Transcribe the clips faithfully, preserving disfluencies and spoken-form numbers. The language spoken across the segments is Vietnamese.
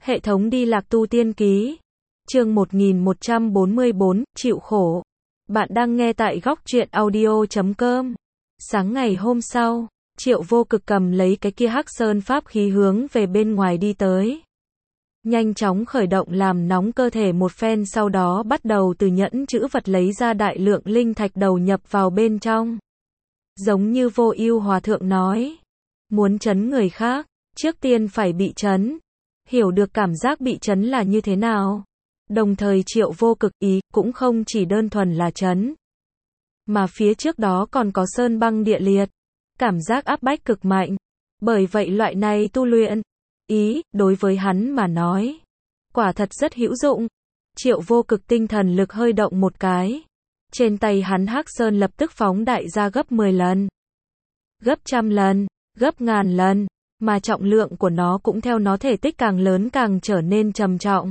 Hệ thống đi lạc tu tiên ký. Chương một nghìn một trăm bốn mươi bốn, chịu khổ. Bạn đang nghe tại góc truyện audio chấm com. Sáng ngày hôm sau, Triệu Vô Cực cầm lấy cái kia hắc sơn pháp khí hướng về bên ngoài đi tới. Nhanh chóng khởi động làm nóng cơ thể một phen, sau đó bắt đầu từ nhẫn chữ vật lấy ra đại lượng linh thạch đầu nhập vào bên trong. Giống như Vô Ưu Hòa Thượng nói, muốn trấn người khác, trước tiên phải bị trấn. Hiểu được cảm giác bị trấn là như thế nào. Đồng thời Triệu Vô Cực ý cũng không chỉ đơn thuần là trấn, mà phía trước đó còn có sơn băng địa liệt, cảm giác áp bách cực mạnh. Bởi vậy loại này tu luyện ý đối với hắn mà nói, quả thật rất hữu dụng. Triệu Vô Cực tinh thần lực hơi động một cái, trên tay hắn hắc sơn lập tức phóng đại ra gấp mười lần, gấp trăm lần, gấp ngàn lần, mà trọng lượng của nó cũng theo nó thể tích càng lớn càng trở nên trầm trọng.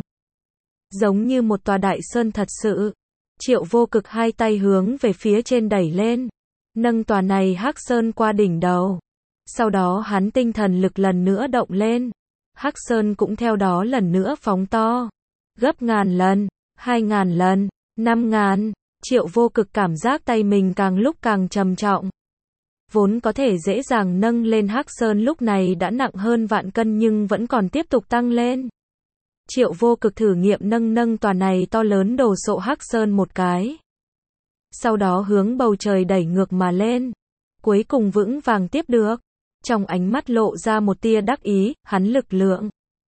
Giống như một tòa đại sơn thật sự. Triệu Vô Cực hai tay hướng về phía trên đẩy lên, nâng tòa này hắc sơn qua đỉnh đầu. Sau đó hắn tinh thần lực lần nữa động lên, hắc sơn cũng theo đó lần nữa phóng to, gấp ngàn lần, hai ngàn lần, năm ngàn. Triệu Vô Cực cảm giác tay mình càng lúc càng trầm trọng. Vốn có thể dễ dàng nâng lên hắc sơn lúc này đã nặng hơn vạn cân nhưng vẫn còn tiếp tục tăng lên. Triệu Vô Cực thử nghiệm nâng nâng tòa này to lớn đồ sộ hắc sơn một cái. Sau đó hướng bầu trời đẩy ngược mà lên. Cuối cùng vững vàng tiếp được. Trong ánh mắt lộ ra một tia đắc ý, hắn lực lượng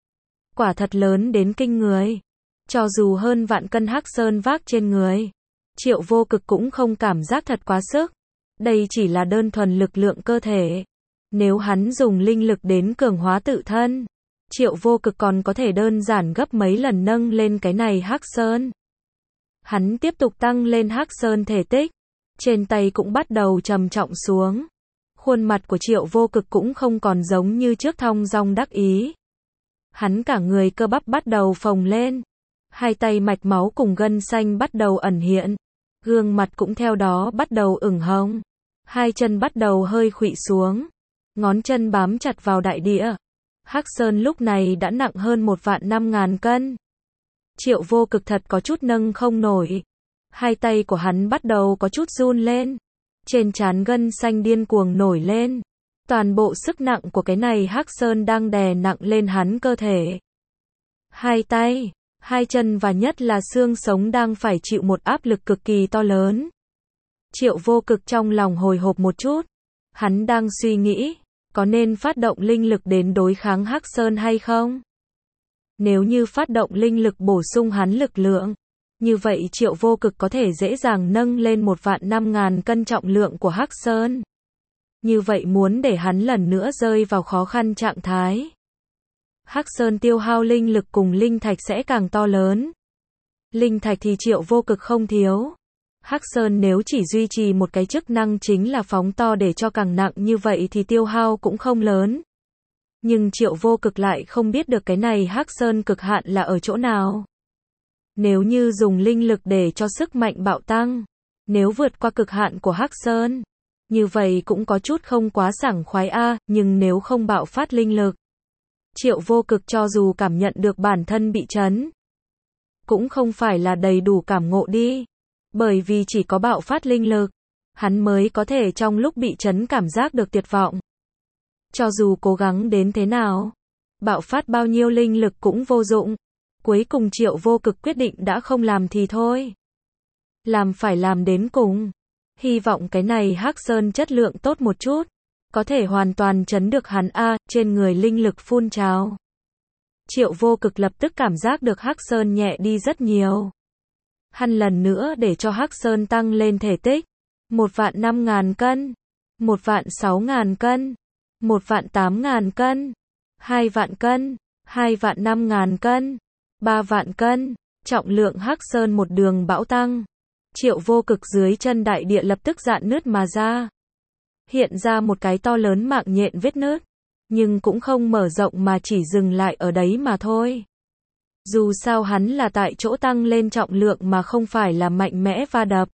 quả thật lớn đến kinh người. Cho dù hơn vạn cân hắc sơn vác trên người, Triệu Vô Cực cũng không cảm giác thật quá sức. Đây chỉ là đơn thuần lực lượng cơ thể. Nếu hắn dùng linh lực đến cường hóa tự thân, Triệu Vô Cực còn có thể đơn giản gấp mấy lần nâng lên cái này hắc sơn. Hắn tiếp tục tăng lên hắc sơn thể tích, trên tay cũng bắt đầu trầm trọng xuống. Khuôn mặt của Triệu Vô Cực cũng không còn giống như trước thong dong đắc ý. Hắn cả người cơ bắp bắt đầu phồng lên, hai tay mạch máu cùng gân xanh bắt đầu ẩn hiện, gương mặt cũng theo đó bắt đầu ửng hồng, hai chân bắt đầu hơi khuỵu xuống, ngón chân bám chặt vào đại địa. Hắc sơn lúc này đã nặng hơn một vạn năm ngàn cân. Triệu Vô Cực thật có chút nâng không nổi. Hai tay của hắn bắt đầu có chút run lên. Trên trán gân xanh điên cuồng nổi lên. Toàn bộ sức nặng của cái này hắc sơn đang đè nặng lên hắn cơ thể. Hai tay, hai chân và nhất là xương sống đang phải chịu một áp lực cực kỳ to lớn. Triệu Vô Cực trong lòng hồi hộp một chút. Hắn đang suy nghĩ, có nên phát động linh lực đến đối kháng hắc sơn hay không? Nếu như phát động linh lực bổ sung hắn lực lượng, như vậy Triệu Vô Cực có thể dễ dàng nâng lên một vạn năm ngàn cân trọng lượng của hắc sơn. Như vậy muốn để hắn lần nữa rơi vào khó khăn trạng thái, hắc sơn tiêu hao linh lực cùng linh thạch sẽ càng to lớn. Linh thạch thì Triệu Vô Cực không thiếu. Hắc sơn nếu chỉ duy trì một cái chức năng chính là phóng to để cho càng nặng như vậy thì tiêu hao cũng không lớn. Nhưng Triệu Vô Cực lại không biết được cái này hắc sơn cực hạn là ở chỗ nào. Nếu như dùng linh lực để cho sức mạnh bạo tăng, nếu vượt qua cực hạn của hắc sơn, như vậy cũng có chút không quá sảng khoái a, nhưng nếu không bạo phát linh lực, Triệu Vô Cực cho dù cảm nhận được bản thân bị trấn, cũng không phải là đầy đủ cảm ngộ đi. Bởi vì chỉ có bạo phát linh lực, hắn mới có thể trong lúc bị trấn cảm giác được tuyệt vọng. Cho dù cố gắng đến thế nào, bạo phát bao nhiêu linh lực cũng vô dụng. Cuối cùng Triệu Vô Cực quyết định đã không làm thì thôi. Làm phải làm đến cùng. Hy vọng cái này hắc sơn chất lượng tốt một chút, có thể hoàn toàn trấn được hắn a, trên người linh lực phun trào. Triệu Vô Cực lập tức cảm giác được hắc sơn nhẹ đi rất nhiều. Hắn lần nữa để cho hắc sơn tăng lên thể tích. Một vạn năm ngàn cân. Một vạn sáu ngàn cân. Một vạn tám ngàn cân. Hai vạn cân. Hai vạn năm ngàn cân. Ba vạn cân. Trọng lượng hắc sơn một đường bão tăng. Triệu Vô Cực dưới chân đại địa lập tức rạn nứt mà ra. Hiện ra một cái to lớn mạng nhện vết nứt. Nhưng cũng không mở rộng mà chỉ dừng lại ở đấy mà thôi. Dù sao hắn là tại chỗ tăng lên trọng lượng mà không phải là mạnh mẽ va đập.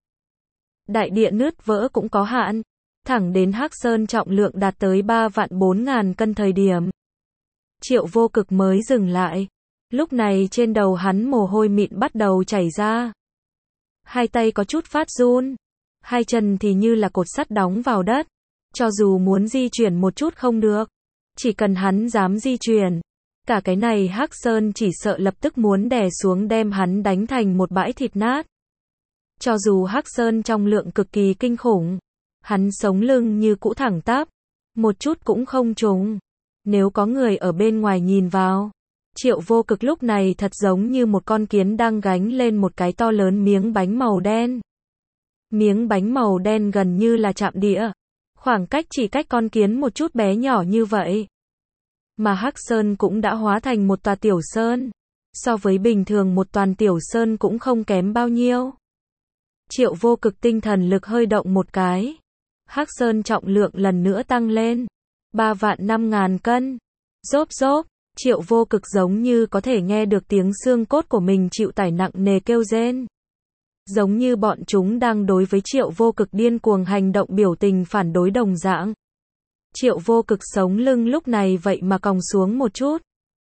Đại địa nứt vỡ cũng có hạn. Thẳng đến hắc sơn trọng lượng đạt tới ba vạn bốn ngàn cân thời điểm, Triệu Vô Cực mới dừng lại. Lúc này trên đầu hắn mồ hôi mịn bắt đầu chảy ra. Hai tay có chút phát run. Hai chân thì như là cột sắt đóng vào đất. Cho dù muốn di chuyển một chút không được. Chỉ cần hắn dám di chuyển. Cả cái này Hắc Sơn chỉ sợ lập tức muốn đè xuống đem hắn đánh thành một bãi thịt nát. Cho dù Hắc Sơn trong lượng cực kỳ kinh khủng. Hắn sống lưng như cũ thẳng tắp. Một chút cũng không trùng. Nếu có người ở bên ngoài nhìn vào. Triệu Vô Cực lúc này thật giống như một con kiến đang gánh lên một cái to lớn miếng bánh màu đen. Miếng bánh màu đen gần như là chạm địa. Khoảng cách chỉ cách con kiến một chút bé nhỏ như vậy. Mà Hắc Sơn cũng đã hóa thành một tòa tiểu sơn. So với bình thường một toàn tiểu sơn cũng không kém bao nhiêu. Triệu Vô Cực tinh thần lực hơi động một cái. Hắc Sơn trọng lượng lần nữa tăng lên. Ba vạn năm ngàn cân. Rốp rốp. Triệu Vô Cực giống như có thể nghe được tiếng xương cốt của mình chịu tải nặng nề kêu rên. Giống như bọn chúng đang đối với Triệu Vô Cực điên cuồng hành động biểu tình phản đối đồng dạng. Triệu Vô Cực sống lưng lúc này vậy mà còng xuống một chút.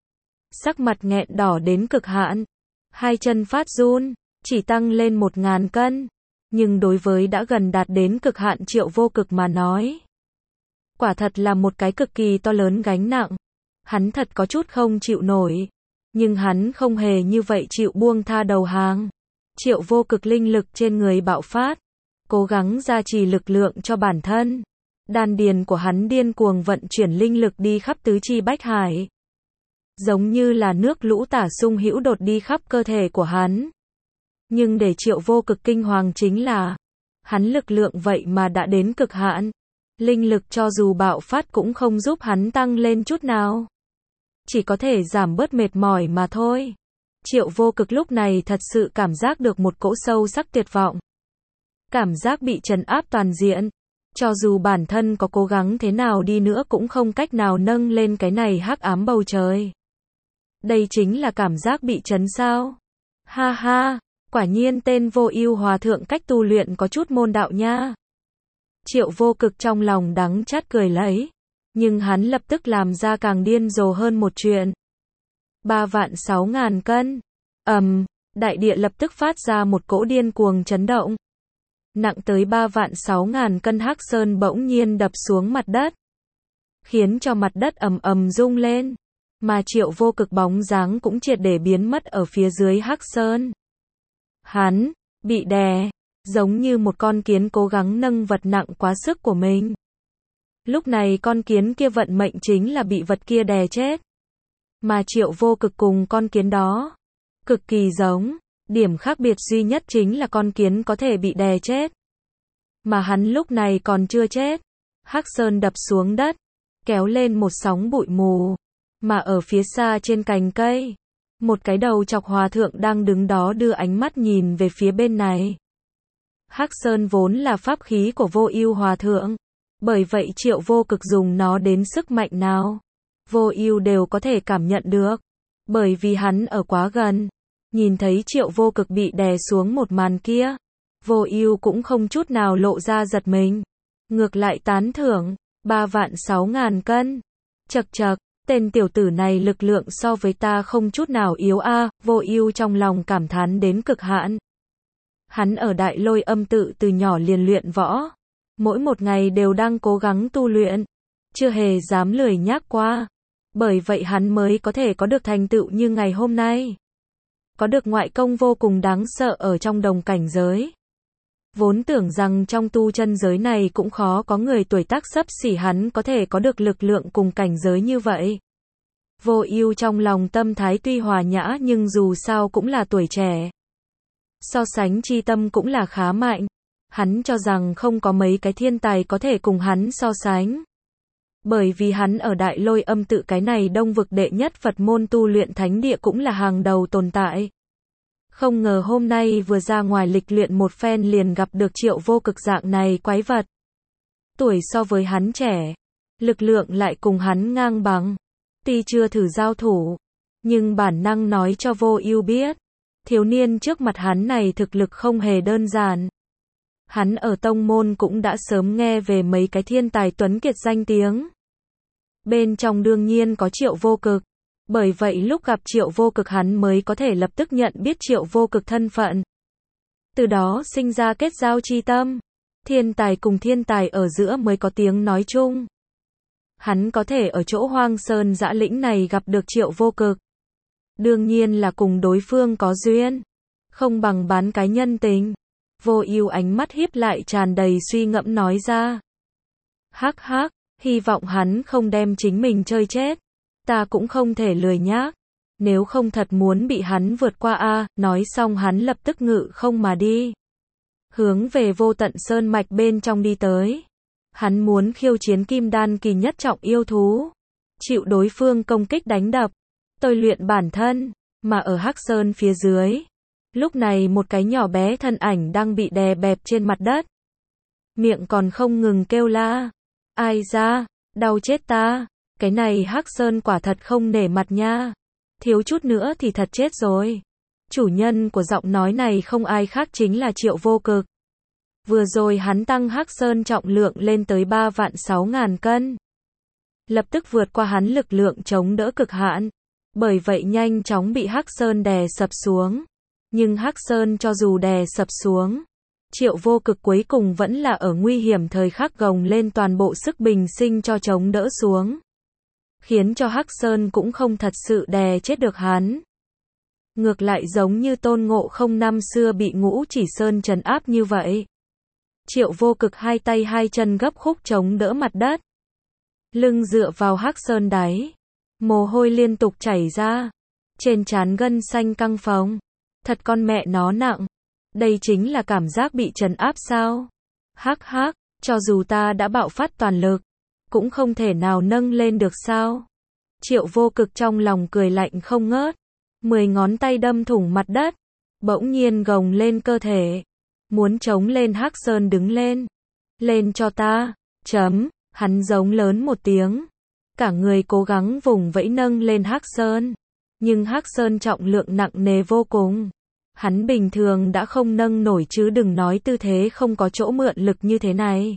Sắc mặt nghẹn đỏ đến cực hạn. Hai chân phát run, chỉ tăng lên một ngàn cân. Nhưng đối với đã gần đạt đến cực hạn Triệu Vô Cực mà nói. Quả thật là một cái cực kỳ to lớn gánh nặng. Hắn thật có chút không chịu nổi. Nhưng hắn không hề như vậy chịu buông tha đầu hàng. Triệu Vô Cực linh lực trên người bạo phát. Cố gắng gia trì lực lượng cho bản thân. Đan điền của hắn điên cuồng vận chuyển linh lực đi khắp tứ chi bách hải. Giống như là nước lũ tả sung hữu đột đi khắp cơ thể của hắn. Nhưng để Triệu Vô Cực kinh hoàng chính là. Hắn lực lượng vậy mà đã đến cực hạn. Linh lực cho dù bạo phát cũng không giúp hắn tăng lên chút nào. Chỉ có thể giảm bớt mệt mỏi mà thôi. Triệu Vô Cực lúc này thật sự cảm giác được một cỗ sâu sắc tuyệt vọng. Cảm giác bị trấn áp toàn diện. Cho dù bản thân có cố gắng thế nào đi nữa cũng không cách nào nâng lên cái này hắc ám bầu trời. Đây chính là cảm giác bị trấn sao? Ha ha, quả nhiên tên Vô Ưu Hòa thượng cách tu luyện có chút môn đạo nha. Triệu Vô Cực trong lòng đắng chát cười lấy. Nhưng hắn lập tức làm ra càng điên rồ hơn một chuyện. Ba vạn sáu ngàn cân. Ầm, um, đại địa lập tức phát ra một cỗ điên cuồng chấn động. Nặng tới ba vạn sáu ngàn cân Hắc Sơn bỗng nhiên đập xuống mặt đất. Khiến cho mặt đất ầm ầm rung lên. Mà Triệu Vô Cực bóng dáng cũng triệt để biến mất ở phía dưới Hắc Sơn. Hắn bị đè, giống như một con kiến cố gắng nâng vật nặng quá sức của mình. Lúc này con kiến kia vận mệnh chính là bị vật kia đè chết. Mà Triệu Vô Cực cùng con kiến đó cực kỳ giống, điểm khác biệt duy nhất chính là con kiến có thể bị đè chết. Mà hắn lúc này còn chưa chết. Hắc Sơn đập xuống đất, kéo lên một sóng bụi mù. Mà ở phía xa trên cành cây, một cái đầu chọc hòa thượng đang đứng đó đưa ánh mắt nhìn về phía bên này. Hắc Sơn vốn là pháp khí của Vô Ưu Hòa thượng. Bởi vậy Triệu Vô Cực dùng nó đến sức mạnh nào, Vô Ưu đều có thể cảm nhận được. Bởi vì hắn ở quá gần. Nhìn thấy Triệu Vô Cực bị đè xuống một màn kia. Vô Ưu cũng không chút nào lộ ra giật mình. Ngược lại tán thưởng. Ba vạn sáu ngàn cân. Chậc chậc, tên tiểu tử này lực lượng so với ta không chút nào yếu a. À, Vô Ưu trong lòng cảm thán đến cực hạn. Hắn ở Đại Lôi Âm tự từ nhỏ liền luyện võ. Mỗi một ngày đều đang cố gắng tu luyện. Chưa hề dám lười nhác qua. Bởi vậy hắn mới có thể có được thành tựu như ngày hôm nay. Có được ngoại công vô cùng đáng sợ ở trong đồng cảnh giới. Vốn tưởng rằng trong tu chân giới này cũng khó có người tuổi tác xấp xỉ hắn có thể có được lực lượng cùng cảnh giới như vậy. Vô Ưu trong lòng tâm thái tuy hòa nhã nhưng dù sao cũng là tuổi trẻ. So sánh chi tâm cũng là khá mạnh. Hắn cho rằng không có mấy cái thiên tài có thể cùng hắn so sánh. Bởi vì hắn ở Đại Lôi Âm tự cái này đông vực đệ nhất Phật môn tu luyện thánh địa cũng là hàng đầu tồn tại. Không ngờ hôm nay vừa ra ngoài lịch luyện một phen liền gặp được Triệu Vô Cực dạng này quái vật. Tuổi so với hắn trẻ, lực lượng lại cùng hắn ngang bằng. Tuy chưa thử giao thủ, nhưng bản năng nói cho Vô Ưu biết, thiếu niên trước mặt hắn này thực lực không hề đơn giản. Hắn ở tông môn cũng đã sớm nghe về mấy cái thiên tài tuấn kiệt danh tiếng. Bên trong đương nhiên có Triệu Vô Cực. Bởi vậy lúc gặp Triệu Vô Cực hắn mới có thể lập tức nhận biết Triệu Vô Cực thân phận. Từ đó sinh ra kết giao chi tâm. Thiên tài cùng thiên tài ở giữa mới có tiếng nói chung. Hắn có thể ở chỗ hoang sơn dã lĩnh này gặp được Triệu Vô Cực. Đương nhiên là cùng đối phương có duyên. Không bằng bán cái nhân tình. Vô Ưu ánh mắt híp lại tràn đầy suy ngẫm nói ra. Hắc hắc, hy vọng hắn không đem chính mình chơi chết. Ta cũng không thể lười nhác. Nếu không thật muốn bị hắn vượt qua a, nói xong hắn lập tức ngự không mà đi. Hướng về Vô Tận Sơn mạch bên trong đi tới. Hắn muốn khiêu chiến kim đan kỳ nhất trọng yêu thú. Chịu đối phương công kích đánh đập. Tôi luyện bản thân. Mà ở Hắc Sơn phía dưới. Lúc này một cái nhỏ bé thân ảnh đang bị đè bẹp trên mặt đất. Miệng còn không ngừng kêu la. Ai ra, đau chết ta. Cái này Hắc Sơn quả thật không nể mặt nha. Thiếu chút nữa thì thật chết rồi. Chủ nhân của giọng nói này không ai khác chính là Triệu Vô Cực. Vừa rồi hắn tăng Hắc Sơn trọng lượng lên tới ba vạn sáu ngàn cân. Lập tức vượt qua hắn lực lượng chống đỡ cực hạn. Bởi vậy nhanh chóng bị Hắc Sơn đè sập xuống. Nhưng Hắc Sơn cho dù đè sập xuống, Triệu Vô Cực cuối cùng vẫn là ở nguy hiểm thời khắc gồng lên toàn bộ sức bình sinh cho chống đỡ xuống. Khiến cho Hắc Sơn cũng không thật sự đè chết được hắn. Ngược lại giống như Tôn Ngộ Không năm xưa bị Ngũ Chỉ Sơn trấn áp như vậy. Triệu Vô Cực hai tay hai chân gấp khúc chống đỡ mặt đất. Lưng dựa vào Hắc Sơn đáy. Mồ hôi liên tục chảy ra. Trên trán gân xanh căng phồng. Thật con mẹ nó nặng. Đây chính là cảm giác bị trấn áp sao? Hắc hắc, cho dù ta đã bạo phát toàn lực, cũng không thể nào nâng lên được sao? Triệu Vô Cực trong lòng cười lạnh không ngớt. Mười ngón tay đâm thủng mặt đất. Bỗng nhiên gồng lên cơ thể. Muốn chống lên Hắc Sơn đứng lên. Lên cho ta. Chấm. Hắn giống lớn một tiếng. Cả người cố gắng vùng vẫy nâng lên Hắc Sơn. Nhưng Hắc Sơn trọng lượng nặng nề vô cùng. Hắn bình thường đã không nâng nổi chứ đừng nói tư thế không có chỗ mượn lực như thế này.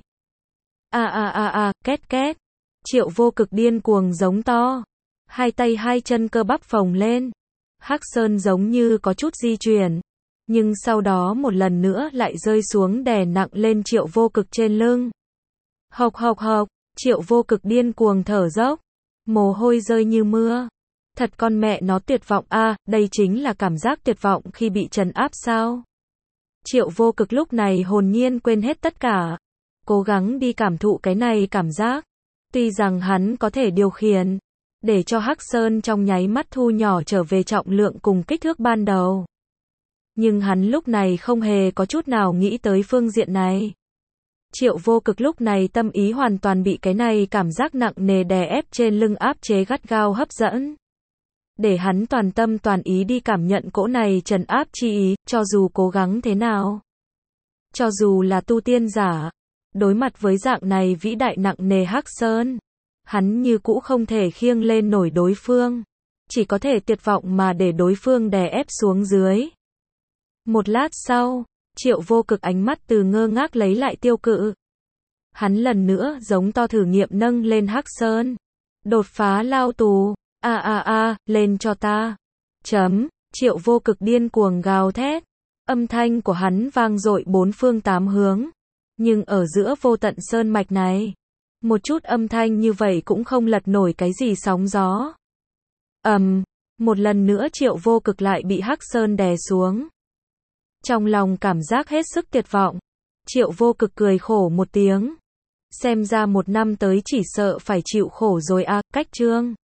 A a a a, két két. Triệu Vô Cực điên cuồng giống to. Hai tay hai chân cơ bắp phồng lên. Hắc Sơn giống như có chút di chuyển. Nhưng sau đó một lần nữa lại rơi xuống đè nặng lên Triệu Vô Cực trên lưng. Hộc hộc hộc, Triệu Vô Cực điên cuồng thở dốc. Mồ hôi rơi như mưa. Thật con mẹ nó tuyệt vọng a, à, đây chính là cảm giác tuyệt vọng khi bị trấn áp sao? Triệu Vô Cực lúc này hồn nhiên quên hết tất cả. Cố gắng đi cảm thụ cái này cảm giác. Tuy rằng hắn có thể điều khiển. Để cho Hắc Sơn trong nháy mắt thu nhỏ trở về trọng lượng cùng kích thước ban đầu. Nhưng hắn lúc này không hề có chút nào nghĩ tới phương diện này. Triệu Vô Cực lúc này tâm ý hoàn toàn bị cái này cảm giác nặng nề đè ép trên lưng áp chế gắt gao hấp dẫn. Để hắn toàn tâm toàn ý đi cảm nhận cỗ này trấn áp chi ý, cho dù cố gắng thế nào. Cho dù là tu tiên giả, đối mặt với dạng này vĩ đại nặng nề Hắc Sơn, hắn như cũ không thể khiêng lên nổi đối phương. Chỉ có thể tuyệt vọng mà để đối phương đè ép xuống dưới. Một lát sau, Triệu Vô Cực ánh mắt từ ngơ ngác lấy lại tiêu cự. Hắn lần nữa giống to thử nghiệm nâng lên Hắc Sơn. Đột phá lao tù. A a a, lên cho ta. Chấm, Triệu Vô Cực điên cuồng gào thét. Âm thanh của hắn vang dội bốn phương tám hướng. Nhưng ở giữa Vô Tận Sơn mạch này, một chút âm thanh như vậy cũng không lật nổi cái gì sóng gió. Ầm, um, một lần nữa Triệu Vô Cực lại bị Hắc Sơn đè xuống. Trong lòng cảm giác hết sức tuyệt vọng, Triệu Vô Cực cười khổ một tiếng. Xem ra một năm tới chỉ sợ phải chịu khổ rồi a, à, cách chương.